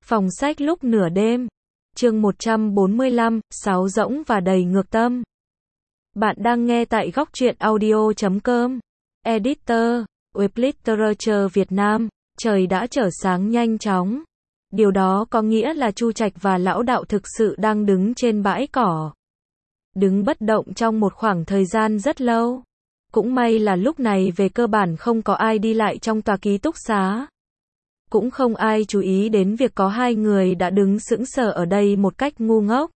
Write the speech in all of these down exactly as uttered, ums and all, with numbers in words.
Phòng sách lúc nửa đêm. Chương một trăm bốn mươi lăm, sáo rỗng và đầy ngược tâm. Bạn đang nghe tại góc truyện audio chấm com. Editor, Web Literature Việt Nam. Trời đã trở sáng nhanh chóng. Điều đó có nghĩa là Chu Trạch và Lão Đạo thực sự đang đứng trên bãi cỏ. Đứng bất động trong một khoảng thời gian rất lâu. Cũng may là lúc này về cơ bản không có ai đi lại trong tòa ký túc xá. Cũng không ai chú ý đến việc có hai người đã đứng sững sờ ở đây một cách ngu ngốc.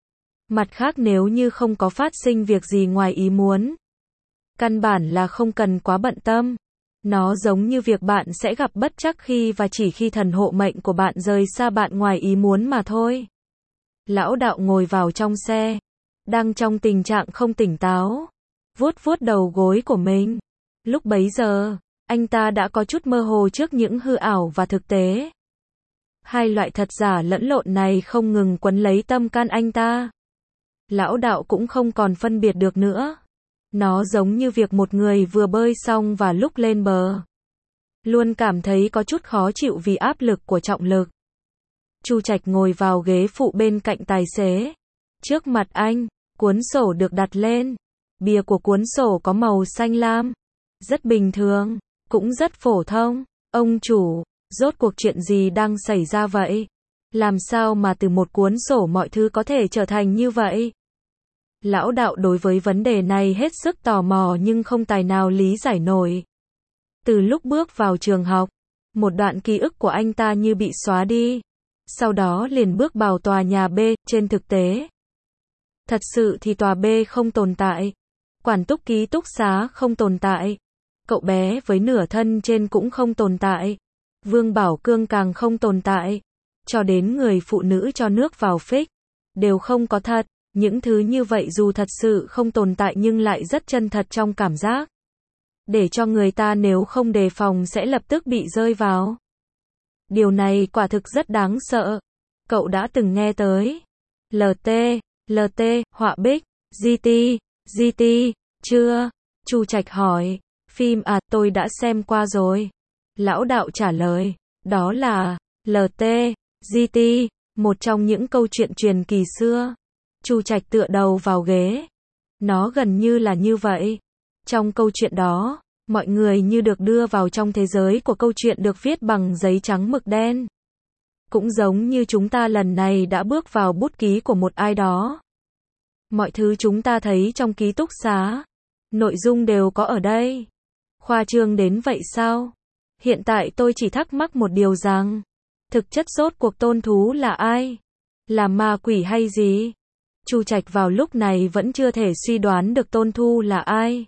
Mặt khác, nếu như không có phát sinh việc gì ngoài ý muốn, căn bản là không cần quá bận tâm. Nó giống như việc bạn sẽ gặp bất trắc khi và chỉ khi thần hộ mệnh của bạn rời xa bạn ngoài ý muốn mà thôi. Lão Đạo ngồi vào trong xe, đang trong tình trạng không tỉnh táo, vuốt vuốt đầu gối của mình. Lúc bấy giờ, anh ta đã có chút mơ hồ trước những hư ảo và thực tế. Hai loại thật giả lẫn lộn này không ngừng quấn lấy tâm can anh ta. Lão Đạo cũng không còn phân biệt được nữa. Nó giống như việc một người vừa bơi xong và lúc lên bờ, luôn cảm thấy có chút khó chịu vì áp lực của trọng lực. Chu Trạch ngồi vào ghế phụ bên cạnh tài xế. Trước mặt anh, cuốn sổ được đặt lên. Bìa của cuốn sổ có màu xanh lam. Rất bình thường, cũng rất phổ thông. Ông chủ, rốt cuộc chuyện gì đang xảy ra vậy? Làm sao mà từ một cuốn sổ mọi thứ có thể trở thành như vậy? Lão Đạo đối với vấn đề này hết sức tò mò nhưng không tài nào lý giải nổi. Từ lúc bước vào trường học, một đoạn ký ức của anh ta như bị xóa đi. Sau đó liền bước vào tòa nhà B, trên thực tế. Thật sự thì tòa B không tồn tại. Quản túc ký túc xá không tồn tại. Cậu bé với nửa thân trên cũng không tồn tại. Vương Bảo Cương càng không tồn tại. Cho đến người phụ nữ cho nước vào phích, đều không có thật. Những thứ như vậy dù thật sự không tồn tại nhưng lại rất chân thật trong cảm giác. Để cho người ta nếu không đề phòng sẽ lập tức bị rơi vào. Điều này quả thực rất đáng sợ. Cậu đã từng nghe tới lờ tê, lờ tê, họa bích, giê tê, giê tê, chưa? Chu Trạch hỏi. Phim à, tôi đã xem qua rồi. Lão Đạo trả lời. Đó là lờ tê, giê tê, một trong những câu chuyện truyền kỳ xưa. Chu Trạch tựa đầu vào ghế. Nó gần như là như vậy. Trong câu chuyện đó, mọi người như được đưa vào trong thế giới của câu chuyện được viết bằng giấy trắng mực đen. Cũng giống như chúng ta lần này đã bước vào bút ký của một ai đó. Mọi thứ chúng ta thấy trong ký túc xá, nội dung đều có ở đây. Khoa trương đến vậy sao? Hiện tại tôi chỉ thắc mắc một điều rằng, thực chất rốt cuộc tôn thú là ai? Là ma quỷ hay gì? Chu Trạch vào lúc này vẫn chưa thể suy đoán được tôn thú là ai.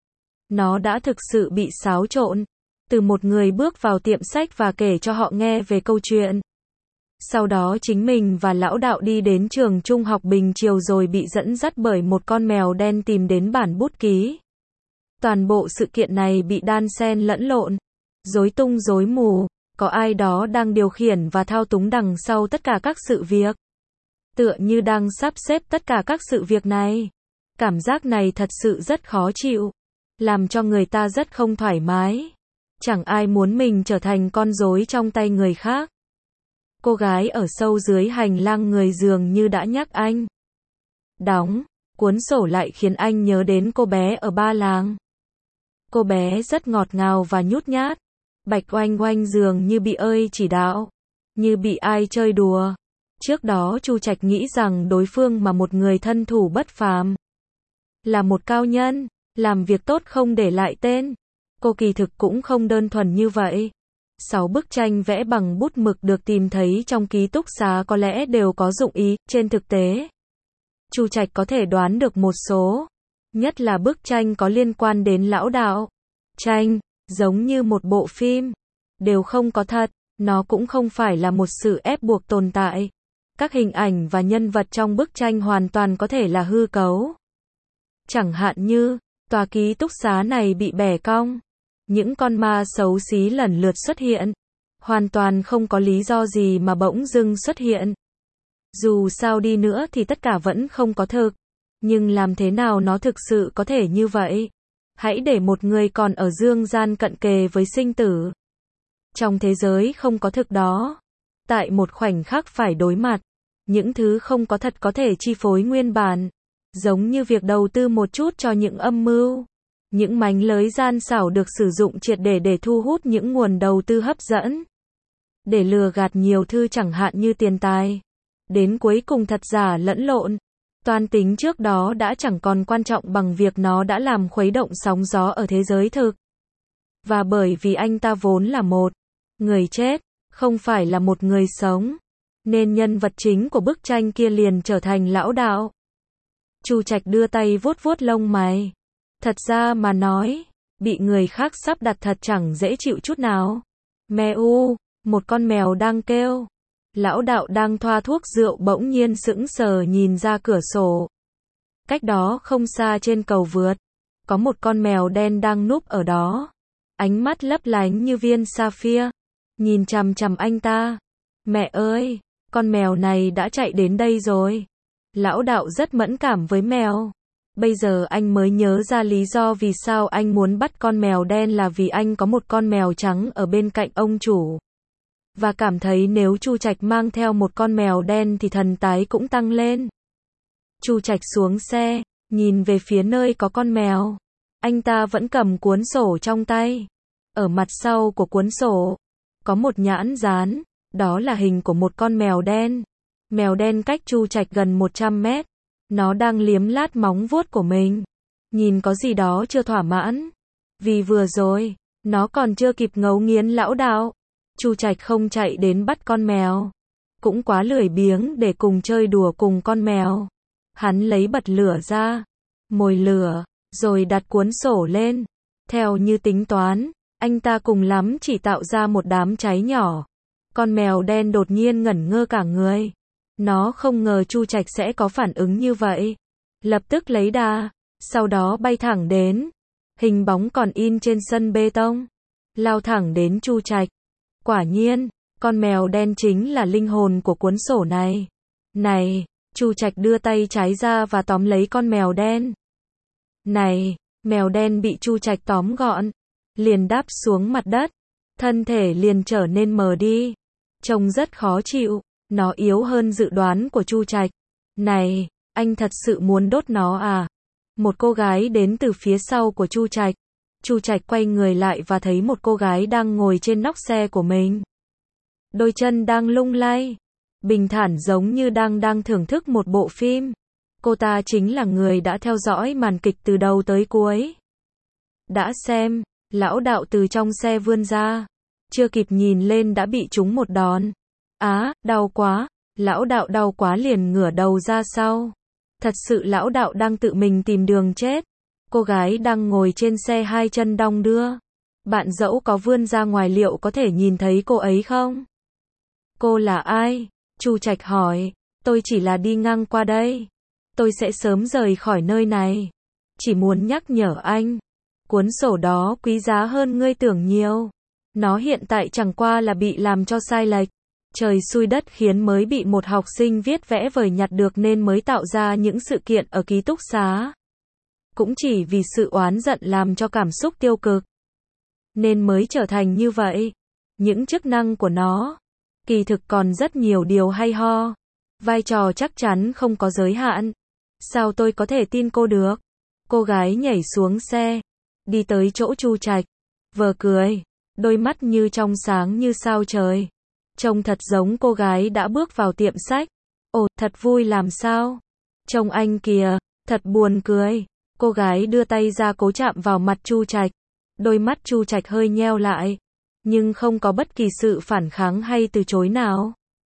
Nó đã thực sự bị xáo trộn. Từ một người bước vào tiệm sách và kể cho họ nghe về câu chuyện. Sau đó chính mình và Lão Đạo đi đến trường trung học Bình Triều rồi bị dẫn dắt bởi một con mèo đen tìm đến bản bút ký. Toàn bộ sự kiện này bị đan xen lẫn lộn, rối tung rối mù, có ai đó đang điều khiển và thao túng đằng sau tất cả các sự việc. Tựa như đang sắp xếp tất cả các sự việc này. Cảm giác này thật sự rất khó chịu, làm cho người ta rất không thoải mái. Chẳng ai muốn mình trở thành con rối trong tay người khác. Cô gái ở sâu dưới hành lang người dường như đã nhắc anh. Đóng cuốn sổ lại khiến anh nhớ đến cô bé ở Ba Làng. Cô bé rất ngọt ngào và nhút nhát. Bạch Oanh Oanh dường như bị ơi chỉ đạo, như bị ai chơi đùa. Trước đó Chu Trạch nghĩ rằng đối phương mà một người thân thủ bất phàm, là một cao nhân, làm việc tốt không để lại tên. Cô kỳ thực cũng không đơn thuần như vậy. Sáu bức tranh vẽ bằng bút mực được tìm thấy trong ký túc xá có lẽ đều có dụng ý. Trên thực tế, Chu Trạch có thể đoán được một số, nhất là bức tranh có liên quan đến Lão Đạo. Tranh, giống như một bộ phim, đều không có thật. Nó cũng không phải là một sự ép buộc tồn tại. Các hình ảnh và nhân vật trong bức tranh hoàn toàn có thể là hư cấu. Chẳng hạn như, tòa ký túc xá này bị bẻ cong. Những con ma xấu xí lần lượt xuất hiện. Hoàn toàn không có lý do gì mà bỗng dưng xuất hiện. Dù sao đi nữa thì tất cả vẫn không có thực. Nhưng làm thế nào nó thực sự có thể như vậy? Hãy để một người còn ở dương gian cận kề với sinh tử. Trong thế giới không có thực đó, tại một khoảnh khắc phải đối mặt. Những thứ không có thật có thể chi phối nguyên bản. Giống như việc đầu tư một chút cho những âm mưu. Những mánh lới gian xảo được sử dụng triệt để để thu hút những nguồn đầu tư hấp dẫn. Để lừa gạt nhiều thứ chẳng hạn như tiền tài. Đến cuối cùng thật giả lẫn lộn. Toan tính trước đó đã chẳng còn quan trọng bằng việc nó đã làm khuấy động sóng gió ở thế giới thực. Và bởi vì anh ta vốn là một người chết, không phải là một người sống, nên nhân vật chính của bức tranh kia liền trở thành lão đạo. Chu Trạch đưa tay vuốt vuốt lông mày. Thật ra mà nói, bị người khác sắp đặt thật chẳng dễ chịu chút nào. Mèo, một con mèo đang kêu. Lão đạo đang thoa thuốc rượu bỗng nhiên sững sờ nhìn ra cửa sổ. Cách đó không xa trên cầu vượt, có một con mèo đen đang núp ở đó. Ánh mắt lấp lánh như viên sapphire, nhìn chằm chằm anh ta. Mẹ ơi, con mèo này đã chạy đến đây rồi. Lão đạo rất mẫn cảm với mèo. Bây giờ anh mới nhớ ra lý do vì sao anh muốn bắt con mèo đen là vì anh có một con mèo trắng ở bên cạnh ông chủ. Và cảm thấy nếu Chu Trạch mang theo một con mèo đen thì thần tái cũng tăng lên. Chu Trạch xuống xe, nhìn về phía nơi có con mèo. Anh ta vẫn cầm cuốn sổ trong tay. Ở mặt sau của cuốn sổ, có một nhãn dán, đó là hình của một con mèo đen. Mèo đen cách Chu Trạch gần một trăm mét. Nó đang liếm lát móng vuốt của mình. Nhìn có gì đó chưa thỏa mãn. Vì vừa rồi, nó còn chưa kịp ngấu nghiến lão đạo. Chu Trạch không chạy đến bắt con mèo. Cũng quá lười biếng để cùng chơi đùa cùng con mèo. Hắn lấy bật lửa ra, mồi lửa, rồi đặt cuốn sổ lên. Theo như tính toán, anh ta cùng lắm chỉ tạo ra một đám cháy nhỏ. Con mèo đen đột nhiên ngẩn ngơ cả người. Nó không ngờ Chu Trạch sẽ có phản ứng như vậy. Lập tức lấy đà, sau đó bay thẳng đến. Hình bóng còn in trên sân bê tông. Lao thẳng đến Chu Trạch. Quả nhiên, con mèo đen chính là linh hồn của cuốn sổ này. Này, Chu Trạch đưa tay trái ra và tóm lấy con mèo đen. Này, mèo đen bị Chu Trạch tóm gọn, liền đáp xuống mặt đất. Thân thể liền trở nên mờ đi. Trông rất khó chịu. Nó yếu hơn dự đoán của Chu Trạch. Này, anh thật sự muốn đốt nó à? Một cô gái đến từ phía sau của Chu Trạch. Chu Trạch quay người lại và thấy một cô gái đang ngồi trên nóc xe của mình. Đôi chân đang lung lay. Bình thản giống như đang đang thưởng thức một bộ phim. Cô ta chính là người đã theo dõi màn kịch từ đầu tới cuối. Đã xem, lão đạo từ trong xe vươn ra. Chưa kịp nhìn lên đã bị trúng một đòn. Á, đau quá. Lão đạo đau quá liền ngửa đầu ra sau. Thật sự lão đạo đang tự mình tìm đường chết. Cô gái đang ngồi trên xe hai chân đong đưa. Bạn dẫu có vươn ra ngoài liệu có thể nhìn thấy cô ấy không? Cô là ai? Chu Trạch hỏi. Tôi chỉ là đi ngang qua đây. Tôi sẽ sớm rời khỏi nơi này. Chỉ muốn nhắc nhở anh. Cuốn sổ đó quý giá hơn ngươi tưởng nhiều. Nó hiện tại chẳng qua là bị làm cho sai lệch. Trời xui đất khiến mới bị một học sinh viết vẽ vời nhặt được nên mới tạo ra những sự kiện ở ký túc xá. Cũng chỉ vì sự oán giận làm cho cảm xúc tiêu cực. Nên mới trở thành như vậy. Những chức năng của nó, kỳ thực còn rất nhiều điều hay ho. Vai trò chắc chắn không có giới hạn. Sao tôi có thể tin cô được? Cô gái nhảy xuống xe, đi tới chỗ Chu Trạch, vờ cười, đôi mắt như trong sáng như sao trời. Trông thật giống cô gái đã bước vào tiệm sách. Ồ, thật vui làm sao? Trông anh kìa, thật buồn cười. Cô gái đưa tay ra cố chạm vào mặt Chu Trạch. Đôi mắt Chu Trạch hơi nheo lại, nhưng không có bất kỳ sự phản kháng hay từ chối nào.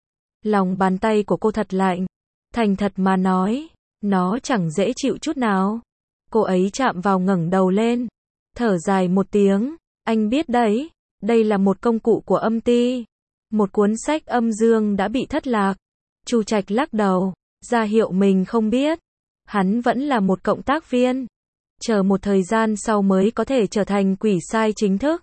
Lòng bàn tay của cô thật lạnh. Thành thật mà nói, nó chẳng dễ chịu chút nào. Cô ấy chạm vào ngẩng đầu lên, thở dài một tiếng. Anh biết đấy, đây là một công cụ của âm ty. Một cuốn sách âm dương đã bị thất lạc. Chu Trạch lắc đầu, ra hiệu mình không biết. Hắn vẫn là một cộng tác viên. Chờ một thời gian sau mới có thể trở thành quỷ sai chính thức.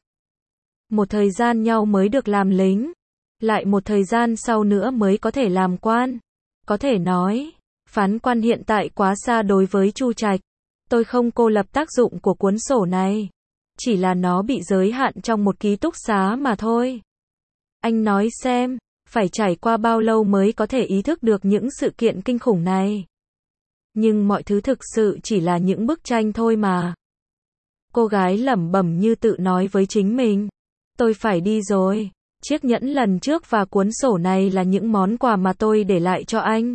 Một thời gian nhau mới được làm lính. Lại một thời gian sau nữa mới có thể làm quan. Có thể nói, phán quan hiện tại quá xa đối với Chu Trạch. Tôi không cô lập tác dụng của cuốn sổ này. Chỉ là nó bị giới hạn trong một ký túc xá mà thôi. Anh nói xem, Phải trải qua bao lâu mới có thể ý thức được những sự kiện kinh khủng này. Nhưng mọi thứ thực sự chỉ là những bức tranh thôi mà. Cô gái lẩm bẩm như tự nói với chính mình. Tôi phải đi rồi. Chiếc nhẫn lần trước và cuốn sổ này là những món quà mà tôi để lại cho anh.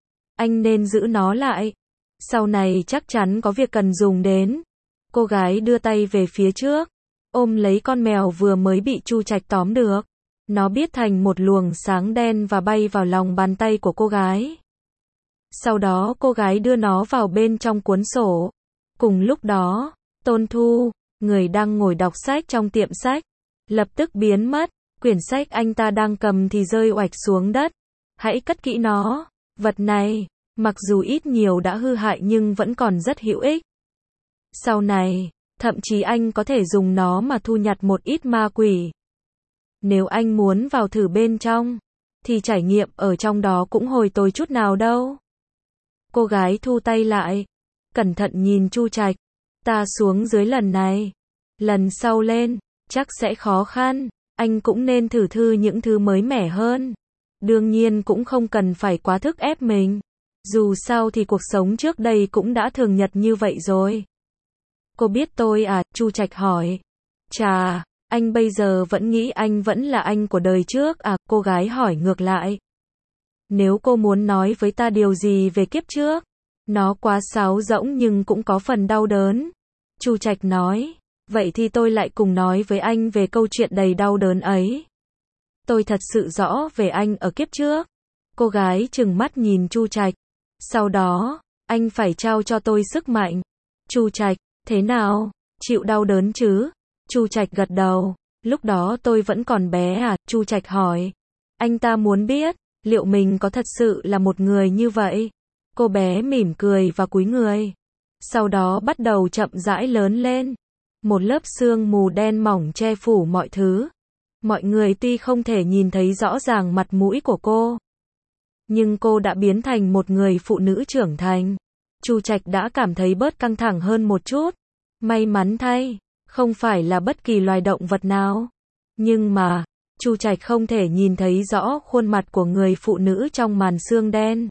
Anh nên giữ nó lại. Sau này chắc chắn có việc cần dùng đến. Cô gái đưa tay về phía trước, ôm lấy con mèo vừa mới bị Chu Trạch tóm được. Nó biết thành một luồng sáng đen và bay vào lòng bàn tay của cô gái. Sau đó cô gái đưa nó vào bên trong cuốn sổ. Cùng lúc đó, Tôn Thu, người đang ngồi đọc sách trong tiệm sách, lập tức biến mất. Quyển sách anh ta đang cầm thì rơi oạch xuống đất. Hãy cất kỹ nó. Vật này, mặc dù ít nhiều đã hư hại nhưng vẫn còn rất hữu ích. Sau này, thậm chí anh có thể dùng nó mà thu nhặt một ít ma quỷ. Nếu anh muốn vào thử bên trong, thì trải nghiệm ở trong đó cũng hồi tồi chút nào đâu. Cô gái thu tay lại, cẩn thận nhìn Chu Trạch. Ta xuống dưới lần này. Lần sau lên, chắc sẽ khó khăn. Anh cũng nên thử thử những thứ mới mẻ hơn. Đương nhiên cũng không cần phải quá thúc ép mình. Dù sao thì cuộc sống trước đây cũng đã thường nhật như vậy rồi. Cô biết tôi à? Chu Trạch hỏi. Chà, anh bây giờ vẫn nghĩ anh vẫn là anh của đời trước à? Cô gái hỏi ngược lại. Nếu cô muốn nói với ta điều gì về kiếp trước, nó quá sáo rỗng nhưng cũng có phần đau đớn. Chu Trạch nói. Vậy thì tôi lại cùng nói với anh về câu chuyện đầy đau đớn ấy. Tôi thật sự rõ về anh ở kiếp trước. Cô gái trừng mắt nhìn Chu Trạch. Sau đó, anh phải trao cho tôi sức mạnh. Chu Trạch, thế nào? Chịu đau đớn chứ? Chu Trạch gật đầu. Lúc đó tôi vẫn còn bé à? Chu Trạch hỏi. Anh ta muốn biết, liệu mình có thật sự là một người như vậy? Cô bé mỉm cười và cúi người. Sau đó bắt đầu chậm rãi lớn lên. Một lớp sương mù đen mỏng che phủ mọi thứ. Mọi người tuy không thể nhìn thấy rõ ràng mặt mũi của cô, nhưng cô đã biến thành một người phụ nữ trưởng thành. Chu Trạch đã cảm thấy bớt căng thẳng hơn một chút. May mắn thay, không phải là bất kỳ loài động vật nào. Nhưng mà, Chu Trạch không thể nhìn thấy rõ khuôn mặt của người phụ nữ trong màn sương đen.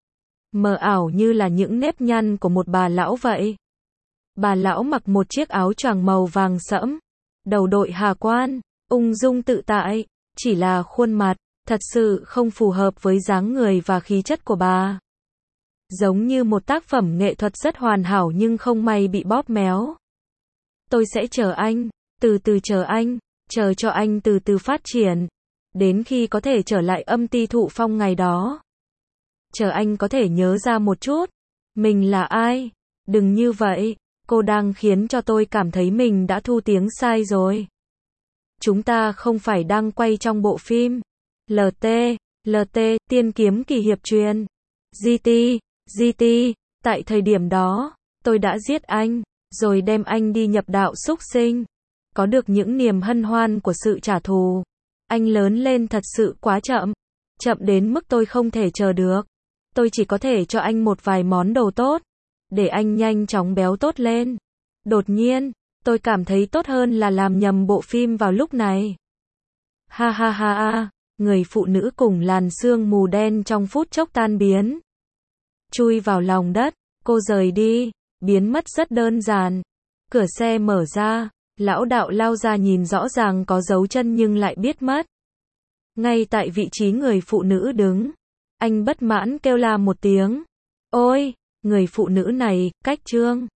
Mờ ảo như là những nếp nhăn của một bà lão vậy. Bà lão mặc một chiếc áo choàng màu vàng sẫm, đầu đội hà quan, ung dung tự tại, chỉ là khuôn mặt, thật sự không phù hợp với dáng người và khí chất của bà. Giống như một tác phẩm nghệ thuật rất hoàn hảo nhưng không may bị bóp méo. Tôi sẽ chờ anh, từ từ chờ anh, chờ cho anh từ từ phát triển, đến khi có thể trở lại âm ti thụ phong ngày đó. Chờ anh có thể nhớ ra một chút, mình là ai, đừng như vậy. Cô đang khiến cho tôi cảm thấy mình đã thu tiếng sai rồi. Chúng ta không phải đang quay trong bộ phim lờ tê, lờ tê, Tiên kiếm kỳ hiệp truyền. giê tê, giê tê, tại thời điểm đó, tôi đã giết anh, rồi đem anh đi nhập đạo súc sinh. Có được những niềm hân hoan của sự trả thù. Anh lớn lên thật sự quá chậm. Chậm đến mức tôi không thể chờ được. Tôi chỉ có thể cho anh một vài món đồ tốt, để anh nhanh chóng béo tốt lên. Đột nhiên, tôi cảm thấy tốt hơn là làm nhầm bộ phim vào lúc này. Ha ha ha ha, người phụ nữ cùng làn sương mù đen trong phút chốc tan biến. Chui vào lòng đất, cô rời đi, biến mất rất đơn giản. Cửa xe mở ra, lão đạo lao ra nhìn rõ ràng có dấu chân nhưng lại biết mất. Ngay tại vị trí người phụ nữ đứng, anh bất mãn kêu la một tiếng. Ôi! Người phụ nữ này, cách trương.